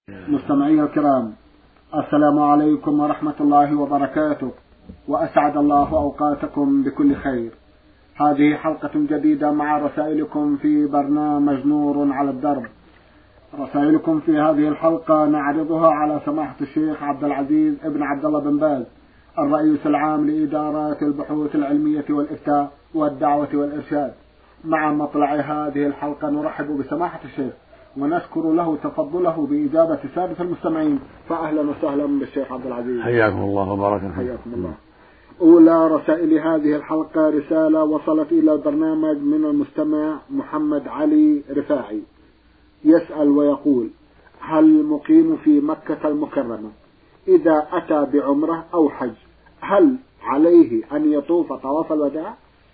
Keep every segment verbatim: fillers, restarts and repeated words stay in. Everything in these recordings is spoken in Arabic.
مستمعي الكرام، السلام عليكم ورحمة الله وبركاته، وأسعد الله أوقاتكم بكل خير. هذه حلقة جديدة مع رسائلكم في برنامج نور على الدرب. رسائلكم في هذه الحلقة نعرضها على سماحة الشيخ عبد العزيز ابن عبد الله بن باز، الرئيس العام لإدارات البحوث العلمية والإفتاء والدعوة والإرشاد. مع مطلع هذه الحلقة نرحب بسماحة الشيخ ونشكر له تفضله بإجابة سادة المستمعين، فأهلا وسهلا بالشيخ عبد العزيز. حياكم الله وبارك فيكم. حياكم الله. أولى رسائل هذه الحلقة رسالة وصلت إلى البرنامج من المستمع محمد علي رفاعي، يسأل ويقول: هل مقيم في مكة المكرمة إذا أتى بعمرة أو حج هل عليه أن يطوف طواف الوداع؟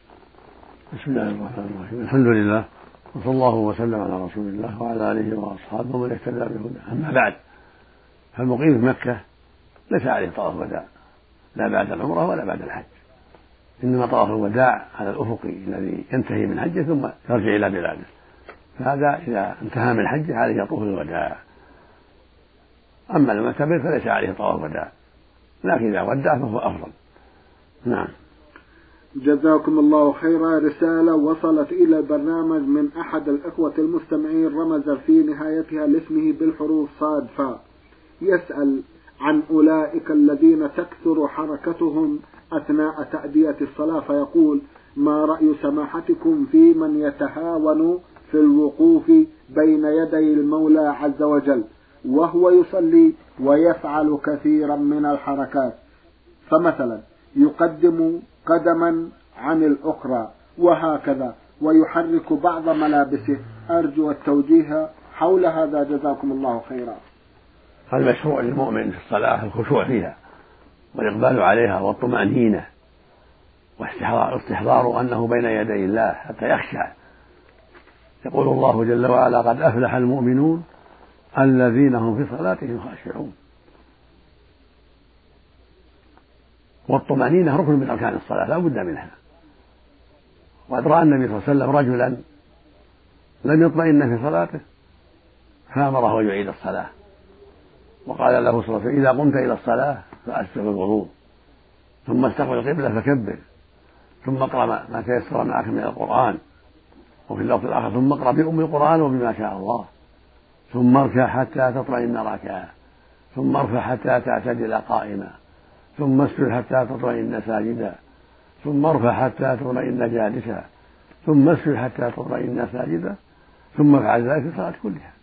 بسم الله الرحمن الرحيم، الحمد لله وصلى الله وسلم على رسول الله وعلى آله وأصحابه ومن اهتدى بهداه. أما بعد، فالمقيم في مكة ليس عليه طواف وداع لا بعد العمرة ولا بعد الحج، إنما طواف الوداع على الأفقي الذي ينتهي من حجه ثم يرجع إلى بلاده، فهذا إذا انتهى من حجه عليه طواف الوداع. أما المعتمر فليس عليه طواف وداع، لكن إذا ودع فهو أفضل. نعم. جزاكم الله خيرا. رسالة وصلت إلى البرنامج من أحد الإخوة المستمعين رمز في نهايتها لاسمه بالحروف صاد فاء، يسأل عن أولئك الذين تكثر حركتهم أثناء تأدية الصلاة، فيقول: ما رأي سماحتكم في من يتهاون في الوقوف بين يدي المولى عز وجل وهو يصلي ويفعل كثيرا من الحركات، فمثلا يقدم قدما عن الأخرى وهكذا ويحرك بعض ملابسه؟ أرجو التوجيه حول هذا، جزاكم الله خيرا. المشروع للمؤمن في الصلاة الخشوع فيها والإقبال عليها والطمأنينة واستحضار أنه بين يدي الله حتى يخشع. يقول الله جل وعلا: قد أفلح المؤمنون الذين هم في صلاتهم خاشعون. والطمأنينة ركن من أركان الصلاة لا بد منها. وقد رأى النبي صلى الله عليه وسلم رجلا لم يطمئن في صلاته فأمره أن يعيد الصلاة، وقال له صلى الله عليه وسلم: إذا قمت إلى الصلاة فأسبغ الوضوء ثم استقبل القبلة فكبر ثم اقرأ ما تيسر معك من القرآن، وفي اللفظ الآخر: ثم اقرأ بأم القرآن وبما شاء الله، ثم اركع حتى تطمئن راكعا، ثم ارفع حتى تعتدل قائما، ثم اسجد حتى تطمئن ساجدا، ثم ارفع حتى تطمئن جالسا، ثم اسجد حتى تطمئن ساجدا، ثم افعل ذلك في الصلاة كلها.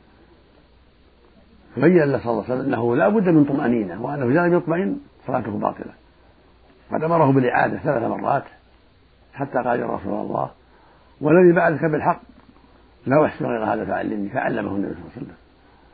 بين له صلى الله عليه وسلم أنه لا بد من طمأنينة، وأنه إذا لم يطمئن صلاته باطلة. قد أمره بالإعادة ثلاث مرات حتى قال: يا رسول الله، والذي بعدك بالحق لا أحسن غير هذا فعلمني، فعلمه النبي صلى الله عليه وسلم.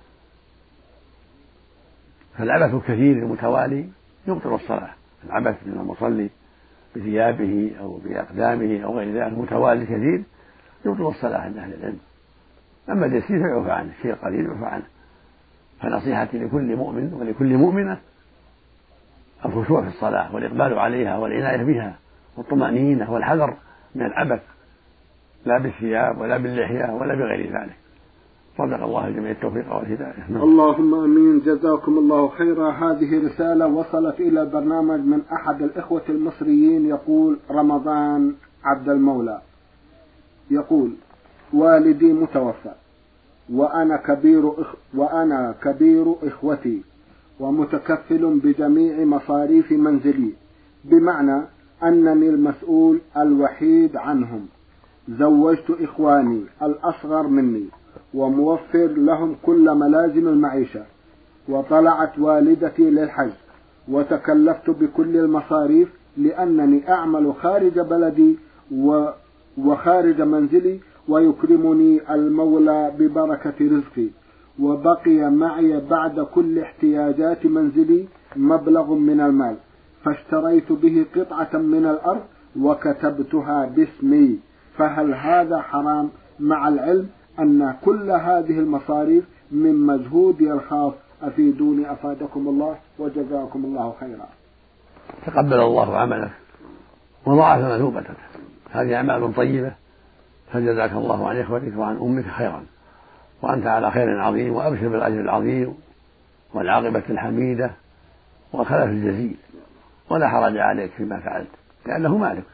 فالعبث الكثير المتوالي يبطل الصلاة. العبث من المصلي بثيابه أو بأقدامه أو غير ذلك متوالي كثير يبطل الصلاة عند أهل العلم. أما اليسير فيعفى عنه، الشيء القليل يعفى عنه. فنصيحتي لكل مؤمن ولكل مؤمنة الخشوع في الصلاة والإقبال عليها والعناية بها والطمأنينة والحذر من العبث، لا بالثياب ولا باللحية ولا بغير ذلك. صدق الله الجميع التوفيق والهداية. اللهم امين. جزاكم الله خيرا. هذه رسالة وصلت الى البرنامج من احد الاخوة المصريين، يقول رمضان عبد المولى، يقول: والدي متوفى وانا كبير إخ وانا كبير اخوتي ومتكفل بجميع مصاريف منزلي، بمعنى انني المسؤول الوحيد عنهم. زوجت اخواني الاصغر مني وموفر لهم كل ملازم المعيشة، وطلعت والدتي للحج وتكلفت بكل المصاريف لأنني أعمل خارج بلدي وخارج منزلي، ويكرمني المولى ببركة رزقي، وبقي معي بعد كل احتياجات منزلي مبلغ من المال، فاشتريت به قطعة من الأرض وكتبتها باسمي، فهل هذا حرام مع العلم أن كل هذه المصاريف من مجهودي الخاص؟ أفيدوني أفادكم الله وجزاكم الله خيرا. تقبل الله عملك وضاعف مثوبتك، هذه أعمال طيبة، فجزاك الله عن إخوتك وعن أمك خيرا، وأنت على خير عظيم، وأبشر بالأجر العظيم والعاقبة الحميدة والخلف الجزيل، ولا حرج عليك فيما فعلت لأنه مالك،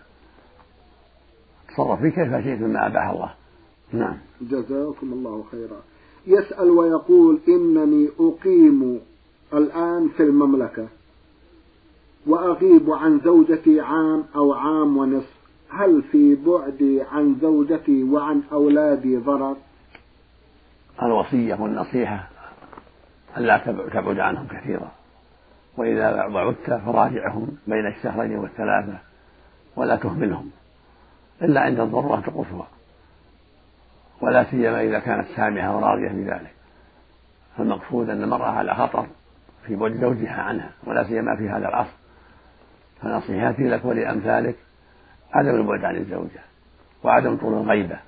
تصرف فيه كيف شئت مما أباح الله. نعم. جزاكم الله خيرا. يسأل ويقول: إنني أقيم الآن في المملكة وأغيب عن زوجتي عام أو عام ونصف، هل في بعدي عن زوجتي وعن أولادي ضرر؟ الوصية والنصيحة ألا تبعد عنهم كثيرا، وإذا بعدت فراجعهم بين الشهرين والثلاثة ولا تهملهم إلا عند الضرورة القصوى، ولا سيما إذا كانت سامحة وراضية بذلك. فالمقصود أن المرأة على خطر في بعد زوجها عنها، ولا سيما في هذا العصر. فنصيحتي لك ولأمثالك عدم البعد عن الزوجة وعدم طول الغيبة،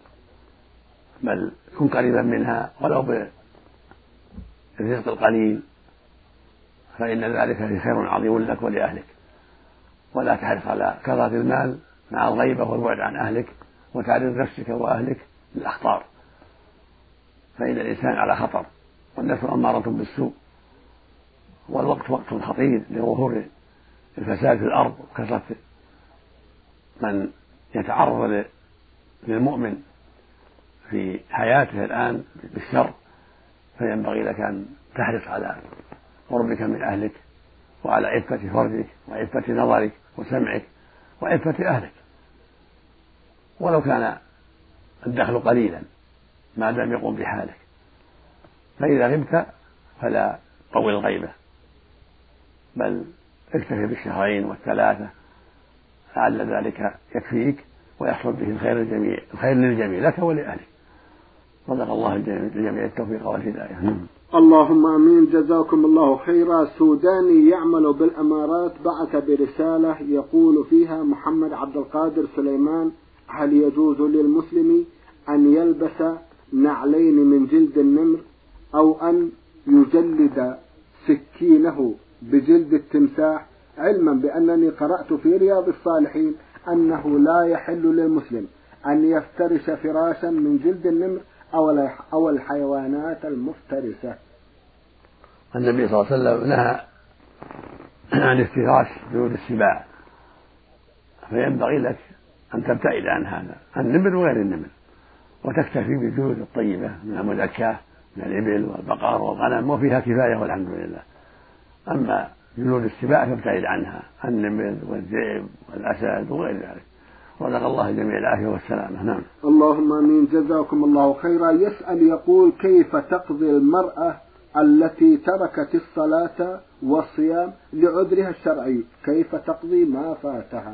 بل كن قريبا منها ولو بالرزق القليل، فإن ذلك خير عظيم لك ولأهلك. ولا تحرص على كثرة المال مع الغيبة والبعد عن أهلك وتعرض نفسك وأهلك للأخطار، فإن الإنسان على خطر، والنفس أمارة بالسوء، والوقت وقت خطير لظهور الفساد في الأرض وكثرة من يتعرض للمؤمن في حياته الآن بالشر. فينبغي لك أن تحرص على قربك من أهلك وعلى عفة فرجك وعفة نظرك وسمعك وعفة أهلك، ولو كان الدخل قليلا ما دام يقوم بحالك. فإذا غبت فلا طول الغيبة، بل اكتفي بالشهرين والثلاثة، لعل ذلك يكفيك ويحصل به الخير الجميع، الخير للجميع لك ولأهلك. صدق الله الجميع التوفيق والهداية. اللهم آمين. جزاكم الله خيرا. سوداني يعمل بالأمارات بعث برسالة يقول فيها: محمد عبد القادر سليمان، هل يجوز للمسلم أن يلبس نعلين من جلد النمر أو أن يجلد سكينه بجلد التمساح، علما بأنني قرأت في رياض الصالحين أنه لا يحل للمسلم أن يفترش فراشا من جلد النمر أو الحيوانات المفترسة؟ النبي صلى الله عليه وسلم نهى عن افتراش جلود السباع، فينبغي لك أن تبتعد عن هذا، النمر وغير النمر، وتكتفي بالجلود الطيبة من المزكاة من الإبل والبقر والغنم، وفيها كفاية والحمد لله. أما جلود السباع فابتعد عنها، النمر والذئب والأسد وغير ذلك. رزق الله جميع العافية والسلامة. نعم. اللهم آمين. جزاكم الله خيرا. يسأل يقول: كيف تقضي المرأة التي تركت الصلاة والصيام لعذرها الشرعي، كيف تقضي ما فاتها؟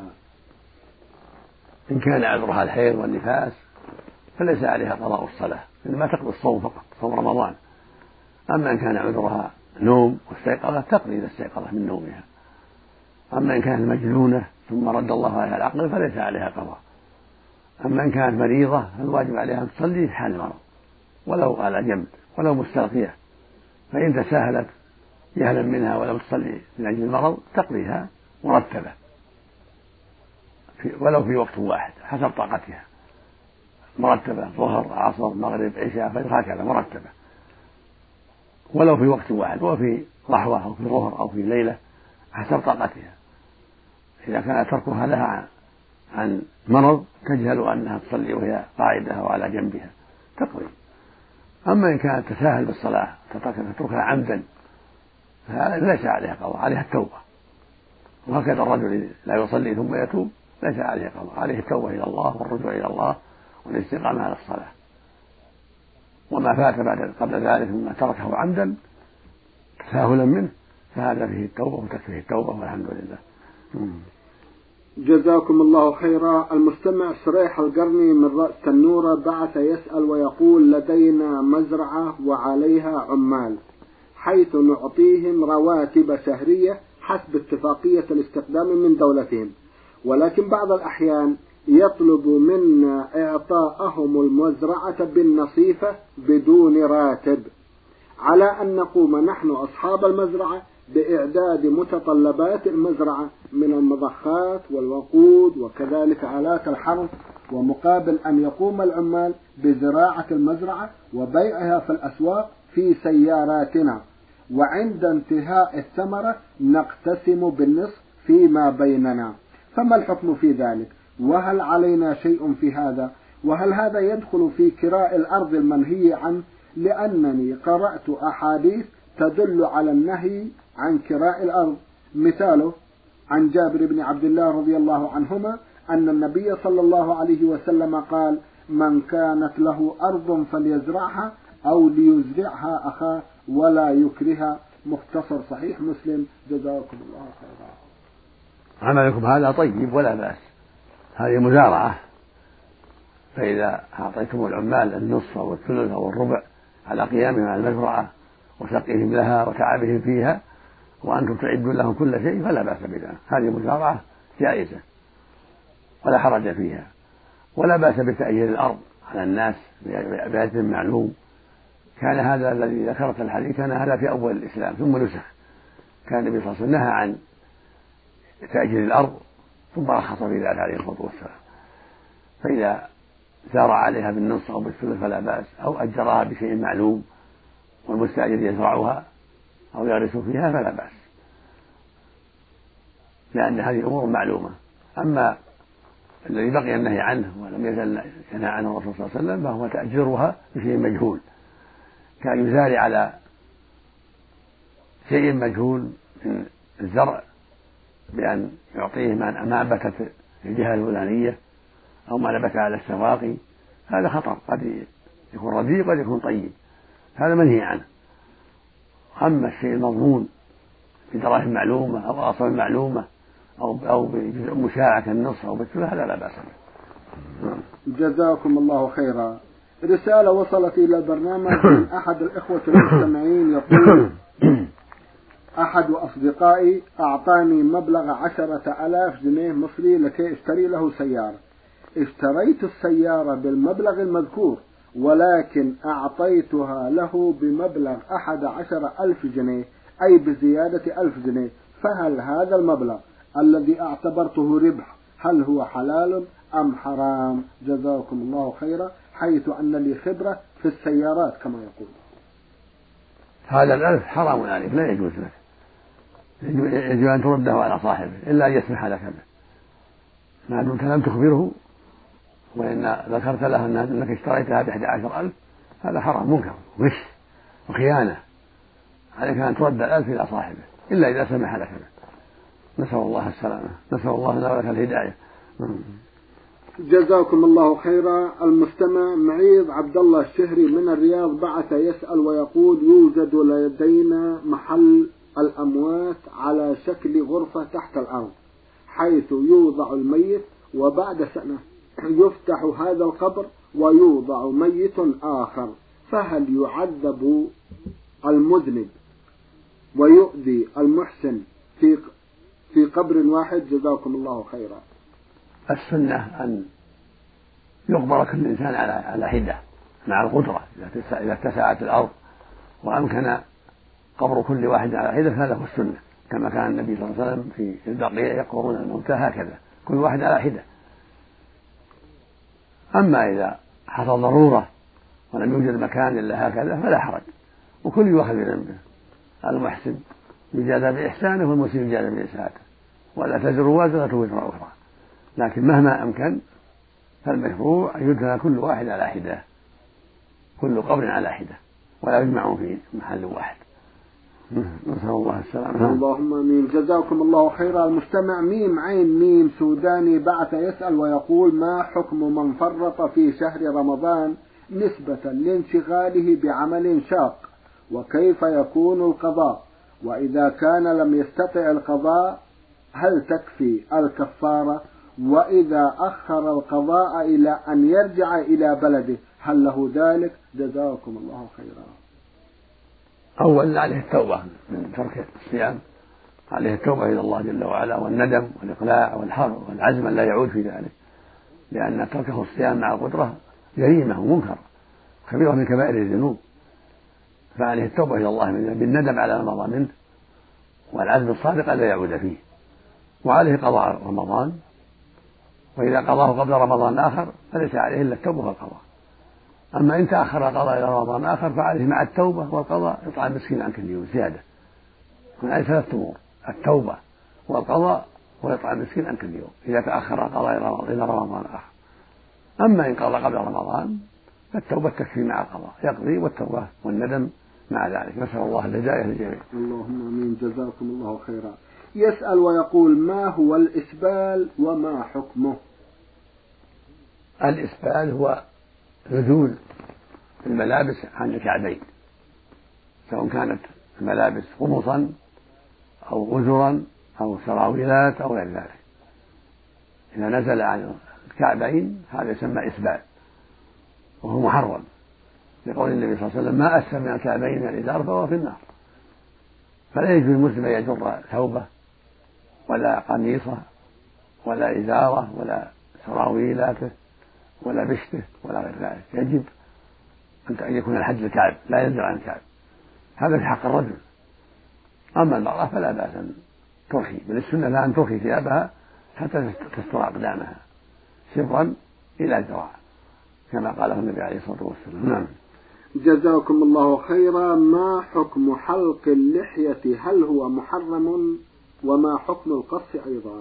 إن كان عذرها الحيض والنفاس فليس عليها قضاء الصلاة، إنما تقضي الصوم فقط، صوم رمضان. أما إن كان عذرها نوم واستيقظت تقضي إذا استيقظت من نومها. أما إن كانت مجنونة ثم رد الله عليها العقل فليس عليها قضاء. أما إن كانت مريضة فالواجب عليها أن تصلي في حال المرض ولو على جنب ولو مستلقية، فإن تساهلت جهلا منها ولم تصلي من أجل المرض تقضيها مرتبة في ولو في وقت واحد حسب طاقتها، مرتبة ظهر عصر مغرب عشاء فجر، هكذا مرتبة ولو في وقت واحد، وفي لحظة أو في ظهر أو في ليلة حسب طاقتها. إذا كان تركها لها عن مرض تجهل أنها تصلي وهي قاعدة أو على جنبها تقضي. أما إن كانت تساهل بالصلاة تتركها عمدا فليس عليها قضاء، عليها التوبة. وهكذا الرجل لا يصلي ثم يتوب ليس عليه قضاء، عليه التوبة إلى الله والرجوع إلى الله والاستقامة على الصلاة. وما فات بعد قبل ذلك مما تركه عمدا تساهلا منه فهذا فيه التوبة وتكفيه التوبة والحمد لله. جزاكم الله خيرا. المستمع سريح القرني من رأس تنورة بعث يسأل ويقول: لدينا مزرعة وعليها عمال، حيث نعطيهم رواتب شهرية حسب اتفاقية الاستخدام من دولتهم، ولكن بعض الأحيان يطلب منا إعطاءهم المزرعة بالنصيفة بدون راتب، على أن نقوم نحن أصحاب المزرعة بإعداد متطلبات المزرعة من المضخات والوقود وكذلك آلات الحرث ومقابل أن يقوم العمال بزراعة المزرعة وبيعها في الأسواق في سياراتنا، وعند انتهاء الثمرة نقتسم بالنصف فيما بيننا، فما الحكم في ذلك؟ وهل علينا شيء في هذا؟ وهل هذا يدخل في كراء الأرض المنهي عنه؟ لأنني قرأت أحاديث تدل على النهي عن كراء الأرض، مثاله عن جابر بن عبد الله رضي الله عنهما أن النبي صلى الله عليه وسلم قال: من كانت له أرض فليزرعها أو ليزرعها أخاه ولا يكرها. مختصر صحيح مسلم. جزاكم الله خيرا. عملكم هذا طيب ولا بأس، هذه مزارعة، فإذا أعطيتم العمال النصف أو الثلث أو الربع على قيامهم على المزرعة وسقيهم لها وتعبهم فيها وأنتم تعدون لهم كل شيء فلا بأس بذلك، هذه مزارعة جائزة ولا حرج فيها، ولا بأس بتأجير الأرض على الناس بأجر معلوم. كان هذا الذي ذكرت الحديث كان هذا في أول الإسلام ثم نسخ، كان النبي صلى الله عليه وسلم نهى عن تأجير الأرض ثم رخص في ذلك عليه الصلاة والسلام، فإذا زارع عليها بالنصف أو بالثلث فلا بأس، أو أجرها بشيء معلوم والمستأجر يزرعها أو يغرس فيها فلا بأس، لأن هذه أمور معلومة. أما الذي بقي النهي عنه ولم يزل ينهى عنه الرسول صلى الله عليه وسلم فهو تأجرها بشيء مجهول، كان يزارع على شيء مجهول من الزرع بأن يعطيه ما نبتت الجهة الفلانية أو ما نبت على السواقي، هذا خطر، قد يكون رديء قد يكون طيب، هذا منهي عنه. أما الشيء المضمون بدراهم معلومة أو أصل معلومة أو أو بجزء مشاع كالنصف أو بالثلث هذا لا بأس به. جزاكم الله خيرا. رسالة وصلت إلى البرنامج من أحد الإخوة المستمعين يقول: أحد أصدقائي أعطاني مبلغ عشرة آلاف جنيه مصري لكي اشتري له سيارة. اشتريت السيارة بالمبلغ المذكور ولكن أعطيتها له بمبلغ أحد عشر ألف جنيه، أي بزيادة ألف جنيه، فهل هذا المبلغ الذي اعتبرته ربح هل هو حلال أم حرام؟ جزاكم الله خيرا، حيث أن لي خبرة في السيارات كما يقول. هذا الألف حرام عليك، لا يجوز لك، يجب أن ترده على صاحبه إلا أن يسمح لك به، ما دمت لم تخبره وإن ذكرت له أنك اشتريتها بإحدى عشر ألف، هذا حرام منكر وغش وخيانة، عليك أن ترد الألف إلى صاحبه إلا إذا سمح لك به. نسأل الله السلامة، نسأل الله لنا ولك الهداية. جزاكم الله خيرا. المستمع معيض عبد الله الشهري من الرياض بعث يسأل ويقول: يوجد لدينا محل الأموات على شكل غرفة تحت الأرض حيث يوضع الميت وبعد سنة يفتح هذا القبر ويوضع ميت آخر، فهل يعذب المذنب ويؤذي المحسن في في قبر واحد؟ جزاكم الله خيرا. السنة أن يقبر كل إنسان على على حدة مع القدرة، إذا اتسعت الأرض وأمكن قبر كل واحد على حدة هذا هو السنة، كما كان النبي صلى الله عليه وسلم في البقيع يقبرون الموتى هكذا كل واحد على حدة. أما إذا حصل ضرورة ولم يوجد مكان إلا هكذا فلا حرج، وكل يؤخذ بذنبه، المحسن يجازى بإحسانه والمسيء يجازى بإساءته، ولا تزر وازرة وزر أخرى، لكن مهما أمكن فالمشروع أن يدفن كل واحد على حدة، كل قبر على حدة، ولا يجمعون في محل واحد. نسأل الله السلامة. اللهم آمين. جزاكم الله خيرا. المستمع ميم عين ميم سوداني بعث يسأل ويقول: ما حكم من فرط في شهر رمضان نسبة لانشغاله بعمل شاق، وكيف يكون القضاء؟ وإذا كان لم يستطع القضاء هل تكفي الكفارة؟ وإذا أخر القضاء إلى أن يرجع إلى بلده هل له ذلك؟ جزاكم الله خيرا. أولا عليه التوبة من ترك الصيام، عليه التوبة إلى الله جل وعلا والندم والإقلاع والحر والعزم لا يعود في ذلك، لأن تركه الصيام مع القدرة جريمة ومنكر كبيرة من كبائر الذنوب، فعليه التوبة إلى الله بالندم على ما مضى منه والعزم الصادق ألا يعود فيه، وعليه قضاء رمضان وإذا قضاه قبل رمضان آخر فليس عليه إلا التوبة والقضاء. أما إن تأخر القضاء إلى رمضان آخر فعليه مع التوبة والقضاء يطعم مسكين عن كل يوم زيادة. من أي ثلاث أمور: التوبة والقضاء ويطعم مسكين عن كل يوم إذا تأخر القضاء إلى رمضان آخر. أما إن قضى قبل رمضان فالتوبة تكفي مع القضاء، يقضي والتوبة والندم مع ذلك. نسأل الله الهداية للجميع. اللهم آمين. جزاكم الله خيرا. يسأل ويقول: ما هو الإسبال وما حكمه؟ الإسبال هو نزول الملابس عن الكعبين، سواء كانت الملابس قمصا أو غزرا أو سراويلات أو غير ذلك. إذا نزل عن الكعبين هذا يسمى إسبال وهو محرم، لقول النبي صلى الله عليه وسلم: ما أسفل من الكعبين من الإزار فهو في النار. فلا يجوز المسلم أن يجر ثوبه ولا قميصه ولا إزاره ولا سراويلاته ولا بشته ولا غير ذلك. يجب أن يكون الحد الكعب، لا ينزل عن الكعب. هذا في حق الرجل. أما المرأة فلا بأس أن ترخي، بل السنة لها أن ترخي ثيابها حتى تستر أقدامها سرا إلى ذراع كما قاله النبي عليه الصلاة والسلام. نعم. جزاكم الله خيرا. ما حكم حلق اللحية؟ هل هو محرم؟ وما حكم القص أيضا؟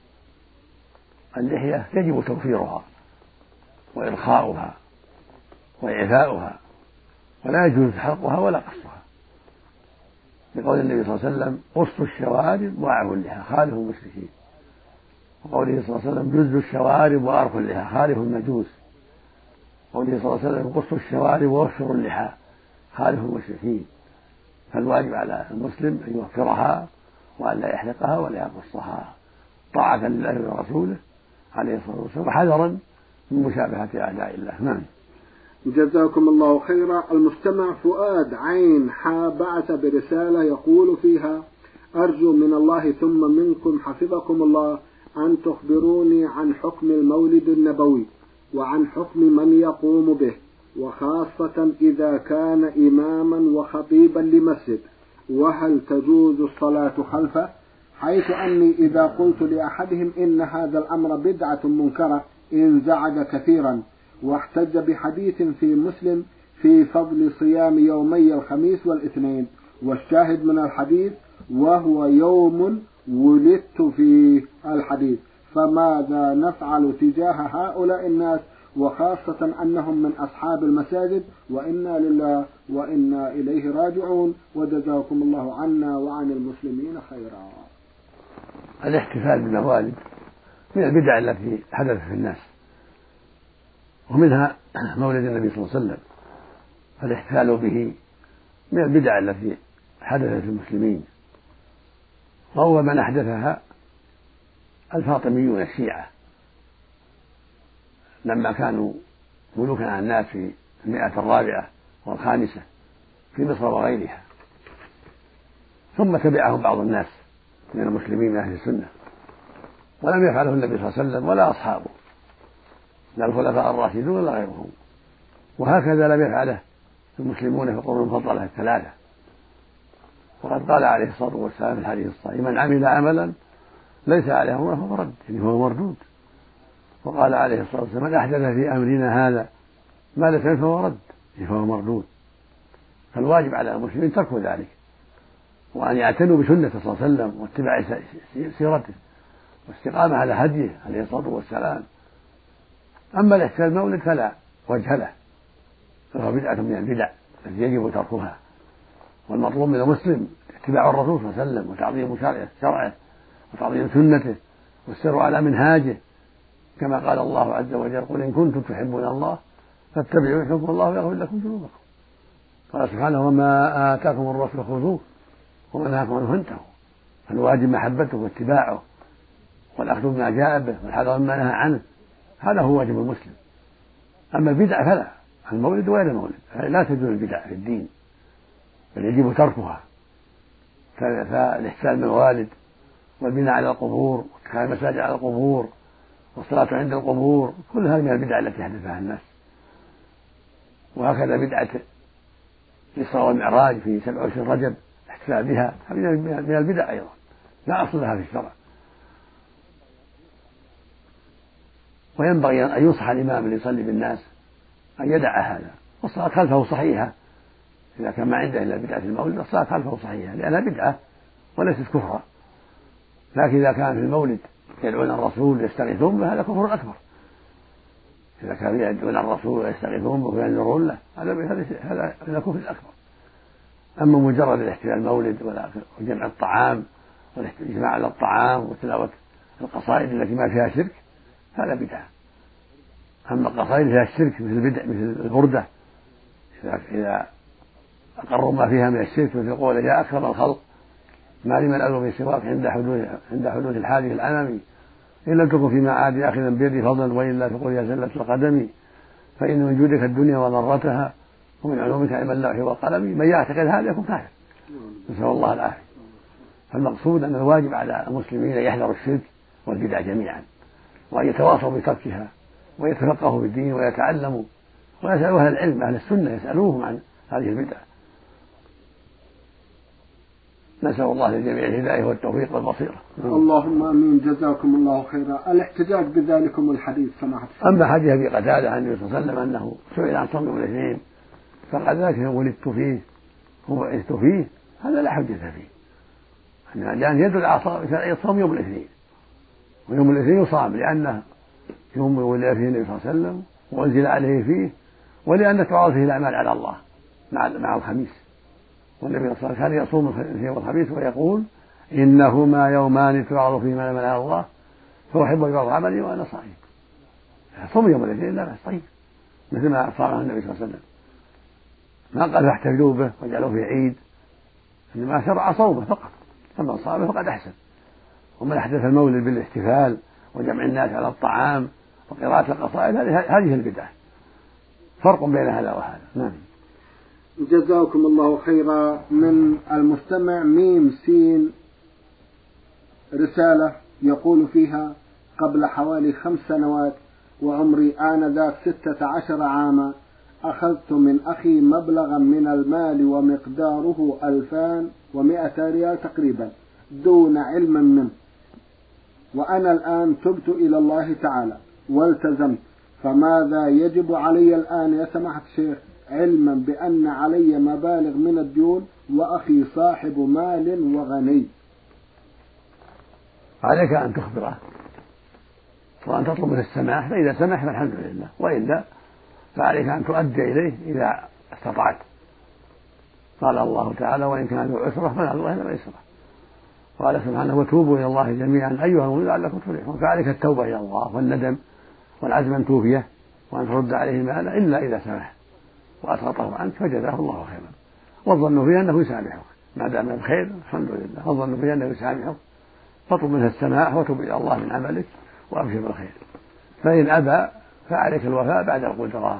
اللحية يجب توفيرها وإرخاؤها وإعفاؤها، ولا يجوز حلقها ولا قصها، لقول النبي صلى الله عليه وسلم: قصوا الشوارب وأعفوا اللحى خالفوا المشركين. وقوله صلى الله عليه وسلم: جزوا الشوارب وأرخوا اللحى خالفوا المجوس. وقوله صلى الله عليه وسلم: قصوا الشوارب ووفروا اللحى خالفوا المشركين. فالواجب على المسلم أن يوفرها وأن لا يحلقها ولا يقصها طاعة لله ورسوله عليه الصلاة والسلام، وحذرا من مشابهة أعداء الله. نعم. جزاكم الله خيرا. المستمع فؤاد عين حا بعث برسالة يقول فيها: أرجو من الله ثم منكم حفظكم الله أن تخبروني عن حكم المولد النبوي وعن حكم من يقوم به، وخاصة إذا كان إماما وخطيبا لمسجد، وهل تجوز الصلاة خلفه؟ حيث أني إذا قلت لأحدهم إن هذا الأمر بدعة منكرة انزعج كثيرا، واحتج بحديث في مسلم في فضل صيام يومي الخميس والاثنين، والشاهد من الحديث وهو يوم ولدت في الحديث. فماذا نفعل تجاه هؤلاء الناس، وخاصة أنهم من أصحاب المساجد، وإنا لله وإنا إليه راجعون، وجزاكم الله عنا وعن المسلمين خيرا. الاحتفال بالموالد من البدع التي حدثت في الناس، ومنها مولد النبي صلى الله عليه وسلم، فالاحتفال به من البدع التي حدثت في المسلمين. وأول من أحدثها الفاطميون الشيعة لما كانوا ملوكا على الناس في المئة الرابعة والخامسة في مصر وغيرها، ثم تبعهم بعض الناس من المسلمين من أهل السنة، ولم يفعله النبي صلى الله عليه وسلم ولا أصحابه، لا الخلفاء الراشدون ولا غيرهم. وهكذا لم يفعله المسلمون في القرون المفضلة الثلاثة. وقد قال عليه الصلاة والسلام في الحديث الصحيح: من عمل عملا ليس عليه أمرنا فهو رد، يعني هو مردود. وقال عليه الصلاة والسلام: من أحدث في أمرنا هذا ما ليس منه فهو رد، يعني هو مردود. فالواجب على المسلمين ترك ذلك، وأن يعتنوا بسنة صلى الله عليه وسلم واتباع سيرته واستقامة على هديه عليه الصلاة والسلام. أما الاحتفال بالمولد فلا وجه له، فهو بدعة من البدع التي يجب تركها. والمطلوب من المسلم اتباع الرسول صلى الله عليه وسلم وتعظيم شرعه وتعظيم سنته والسير على منهاجه، كما قال الله عز وجل: قل إن كنتم تحبون الله فاتبعوا يحببكم الله ويغفر لكم ذنوبكم. قال سبحانه: وما آتاكم الرسول خذوه وما نهاكم عنه فانتهوا. فالواجب محبته واتباعه والأخذ بما جاء به والحذر مما نهى عنه، هذا هو واجب المسلم. أما البدع فلا، المولد وغير المولد لا تجوز البدع في الدين، بل يجب تركها. فالاحتفال بالموالد والبناء على القبور واتخاذ المساجد على القبور والصلاة عند القبور كل هذه من البدع التي حدثها الناس. وهكذا بدعة الإسراء والمعراج في سبع وعشرين رجب الاحتفال بها من البدع أيضا لا أصل لها في الشرع. وينبغي أن ينصح الإمام اللي يصلي بالناس أن يدع هذا، والصلاة خلفه صحيحة إذا كان ما عنده إلا بدعة المولد، الصلاة خلفه صحيحة لأنها بدعة وليست كفرا. لكن إذا كان في المولد يدعون الرسول ويستغيثون به هذا كفر أكبر. إذا كانوا يدعون الرسول ويستغيثون به وينذرون له هذا هذا هذا كفر أكبر. أما مجرد الاحتفال المولد وجمع الطعام والاجتماع على الطعام وتلاوة القصائد التي ما فيها شرك هذا بدعة. أما القصائد فيها الشرك مثل البدع مثل البردة إذا إذا أقروا ما فيها من الشرك مثل قول يا أكرم الخلق ما لي من ألوم سواك عند حدوث عند حدوث الحادث الأمامي إن لم تكن في معاد آخذا بيدي فضلا وإلا تقول يا زلة القدم فإن من جودك الدنيا وضرتها ومن علومك علم اللوح والقلم. من يعتقد هذا يكون كافر، نسأل الله العافية. فالمقصود أن الواجب على المسلمين أن يحذروا الشرك والبدع جميعا وأن يتواصوا بتركها ويتفقهوا في الدين ويتعلموا ويسألوا أهل العلم أهل السنة يسألوهم عن هذه البدع. نسأل الله للجميع الهداية والتوفيق والبصيرة. اللهم آمين. جزاكم الله خيرا. الاحتجاج بذلكم الحديث سماحة. أما حديث أبي قتادة عن النبي صلى الله عليه وسلم أنه سئل عن صوم يوم الاثنين فقال ذلك ولدت فيه وبعثت فيه هذا لا حجة فيه، لأن يدل على صوم يوم الاثنين، ويوم الاثنين يصام لأنه يوم ولد فيه النبي صلى الله عليه وسلم وأنزل عليه فيه، ولأن تعرض فيه الأعمال على الله مع مع الخميس. والنبي صلى الله عليه وسلم كان يصوم الاثنين والخميس ويقول إنهما يومان تعرض فيهما الأعمال على الله فأحب أن يعرض عملي وأنا صائم. صوم يوم الاثنين لا بأس طيب، مثل ما صامه النبي صلى الله عليه وسلم، ما قال فاحتفلوا به وجعلوا فيه عيد، إنما شرع صومه فقط، فمن صامه فقد أحسن. ومن أحدث المولد بالاحتفال وجمع الناس على الطعام وقراءة القصائد هذه البدعة، فرق بين هذا وهذا. نعم. جزاكم الله خيرا. من المستمع ميم سين رسالة يقول فيها قبل حوالي خمس سنوات وعمري آنذاك ستة عشر عاما أخذت من أخي مبلغا من المال ومقداره ألفان ومائة ريال تقريبا دون علم منه، وأنا الآن تبت إلى الله تعالى والتزمت، فماذا يجب علي الآن يا سماحة الشيخ علما بأن علي مبالغ من الديون وأخي صاحب مال وغني؟ عليك أن تخبره وأن تطلب منه السماح، فإذا سمح فالحمد لله، وإلا فعليك أن تؤدي إليه إذا استطعت. قال الله تعالى وإن كان ذو عسرة فنظرة إلى ميسرة، قال سبحانه وتوبوا إلى الله جميعا أيها المؤمنون لعلكم تفلحون. فعليك التوبة إلى الله والندم والعزم أن توفيه وأن ترد عليه ماله إلا إذا سمح وأسقطه عنك فجزاه الله خيرا، والظن فيه أنه يسامحك ما دام الخير الحمد لله، والظن فيه أنه يسامحك، فاطلب منه السماح وتوب إلى الله من عملك وأبشر بالخير، فإن أبى فعليك الوفاء بعد القدرة.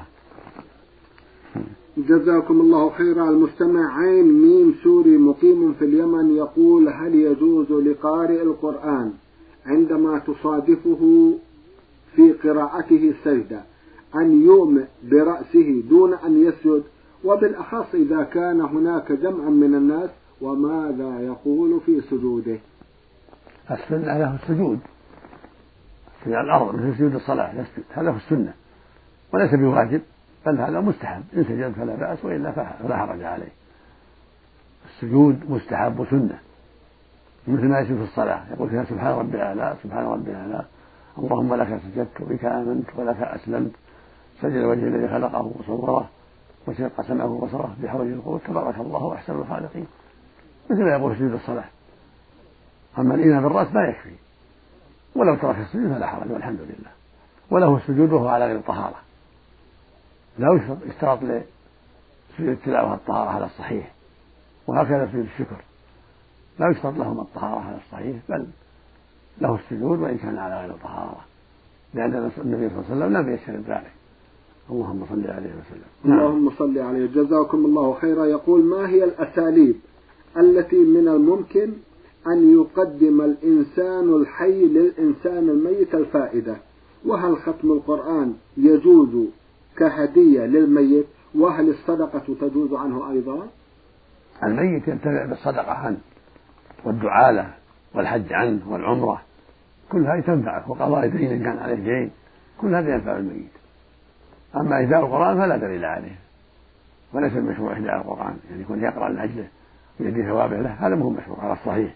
جزاكم الله خيرا. المستمع عين ميم سوري مقيم في اليمن يقول هل يجوز لقارئ القرآن عندما تصادفه في قراءته سجدة أن يومئ برأسه دون أن يسجد، وبالأخص إذا كان هناك جمع من الناس، وماذا يقول في سجوده؟ السنة له السجود في الأرض مثل سجود الصلاة يسجد، هذا هو السنة وليس بواجب، بل هذا مستحب، إن سجد فلا بأس وإلا فلا حرج عليه. السجود مستحب وسنة مثل ما يسجد في الصلاة، يقول فيها سبحان ربي الأعلى سبحان ربي الأعلى اللهم لك سجدت بك آمنت ولك أسلمت سجد وجه الذي خلقه وصوره وشق سمعه وبصره بحوله القوة تبارك الله أحسن الخالقين، مثل ما يقول في سجود الصلاة. أما الإيمان بالرأس ما يكفي، ولو ترك السجود فلا حرج والحمد لله. وله السجود وهو على غير الطهارة، لا يشترط لسجود التلاوة الطهارة على الصحيح، وهكذا سجود الشكر لا يشترط لهما الطهارة على الصحيح، بل له السجود وإن كان على غير الطهارة، لأن النبي صلى الله عليه وسلم لم يشترط ذلك. اللهم صل عليه وسلم. اللهم صل عليه. جزاكم الله خيرا. يقول ما هي الأساليب التي من الممكن أن يقدم الإنسان الحي للإنسان الميت الفائدة؟ وهل ختم القرآن يجوز كهدية للميت؟ وهل الصدقة تجوز عنه أيضا؟ الميت ينتفع بالصدقة عنه والدعاء له والحج عنه والعمرة، كل هذه تنفعه، وقضاء دين إن كان عليه دين كل هذا ينفع الميت. أما إهداء القرآن فلا دليل عليه، وليس المشروع إهداء القرآن، يعني يكون يقرأ لأجله ويدي ثوابه له، هذا مو مشروع على الصحيح.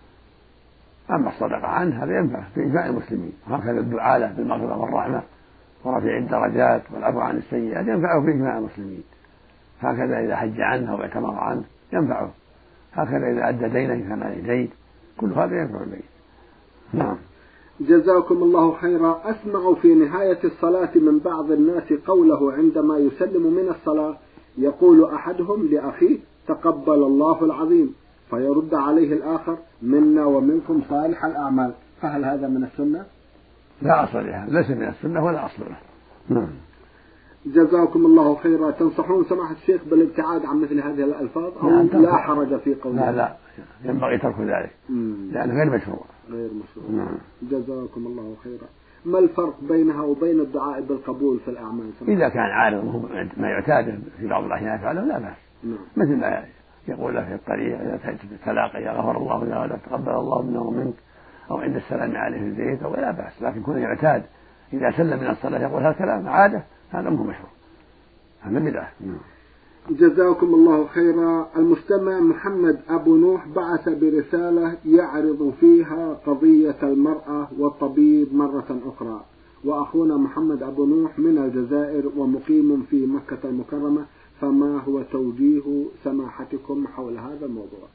أما الصدقة عنه هذا ينفع في إجماع المسلمين، وهكذا الدعاء له بالمغفرة والرحمة ورفع الدرجات والعفو عن السيئات ينفعه في إجماع المسلمين. هكذا إذا حج عنه أو اعتمر عنه ينفعه، هكذا إذا أدى دينا كان عليه دين، كل هذا ينفع الميت. نعم. جزاكم الله خيرا. أسمع في نهاية الصلاة من بعض الناس قوله عندما يسلم من الصلاة، يقول أحدهم لأخيه تقبل الله العظيم، فيرد عليه الآخر منا ومنكم صالح الأعمال، فهل هذا من السنة؟ لا أصل لها، ليس من السنة ولا أصل له. نعم. جزاكم الله خيرا. تنصحون سماحة الشيخ بالابتعاد عن مثل هذه الألفاظ أو لا, لا حرج في قولها؟ لا لا ينبغي ترك ذلك لأنه غير مشروع. غير مشروع. نعم. جزاكم الله خيرا. ما الفرق بينها وبين الدعاء بالقبول في الأعمال؟ إذا كان عارض ما يعتاد في بعض الأحيان يفعله لا بأس. نعم. مثل ما يقول له في الطريق إذا تأتي بالتلاقي يا غفر الله لنا ولا تقبل الله منا ومنك، أو عند السلام عليه في البيت أو لا بأس، لكن كونه يعتاد إذا سلم من الصلاة يقول هذا الكلام عادة، هذا مو مشروع، هذا بدعة. جزاكم الله خيرا. المستمع محمد أبو نوح بعث برسالة يعرض فيها قضية المرأة والطبيب مرة أخرى، وأخونا محمد أبو نوح من الجزائر ومقيم في مكة المكرمة، فما هو توجيه سماحتكم حول هذا الموضوع؟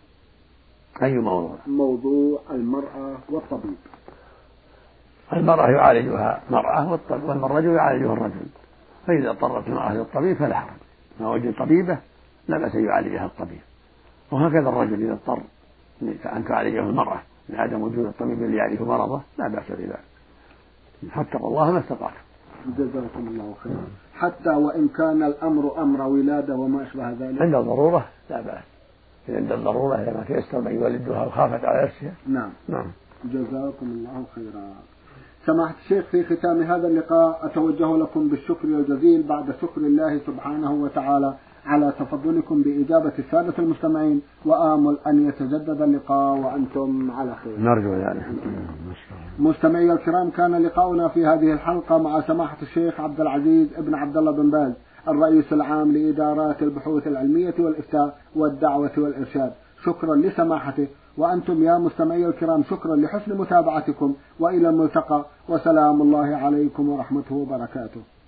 أي موضوع؟ موضوع المرأة والطبيب. المرأة يعالجها مرأة والرجل يعالجها الرجل، فإذا اضطرت المرأة للطبيب فلا حرج، ما وجد طبيبة لا بأس يعالجها الطبيب، وهكذا الرجل إذا اضطر أن تعالجه المرأة لعدم وجود الطبيب اللي يعرف مرضه لا بأس بذلك، فاتقوا الله ما استطعتم. جزاكم الله خيرا. حتى وإن كان الأمر أمر ولادة وما أشبه ذلك عند الضرورة لا بأس، عند الضرورة إذا ما تيسر من يولدها وخافت على نفسها. نعم. نعم. جزاكم الله خيرا. سماحة الشيخ، في ختام هذا اللقاء أتوجه لكم بالشكر الجزيل بعد شكر الله سبحانه وتعالى على تفضلكم بإجابة السادة المستمعين، وآمل أن يتجدد اللقاء وأنتم على خير. نرجو ذلك. مستمعي الكرام، كان لقاؤنا في هذه الحلقة مع سماحة الشيخ عبد العزيز ابن عبد الله بن باز، الرئيس العام لإدارات البحوث العلمية والإفتاء والدعوة والإرشاد. شكرا لسماحته، وأنتم يا مستمعي الكرام شكرا لحسن متابعتكم، وإلى الملتقى، وسلام الله عليكم ورحمته وبركاته.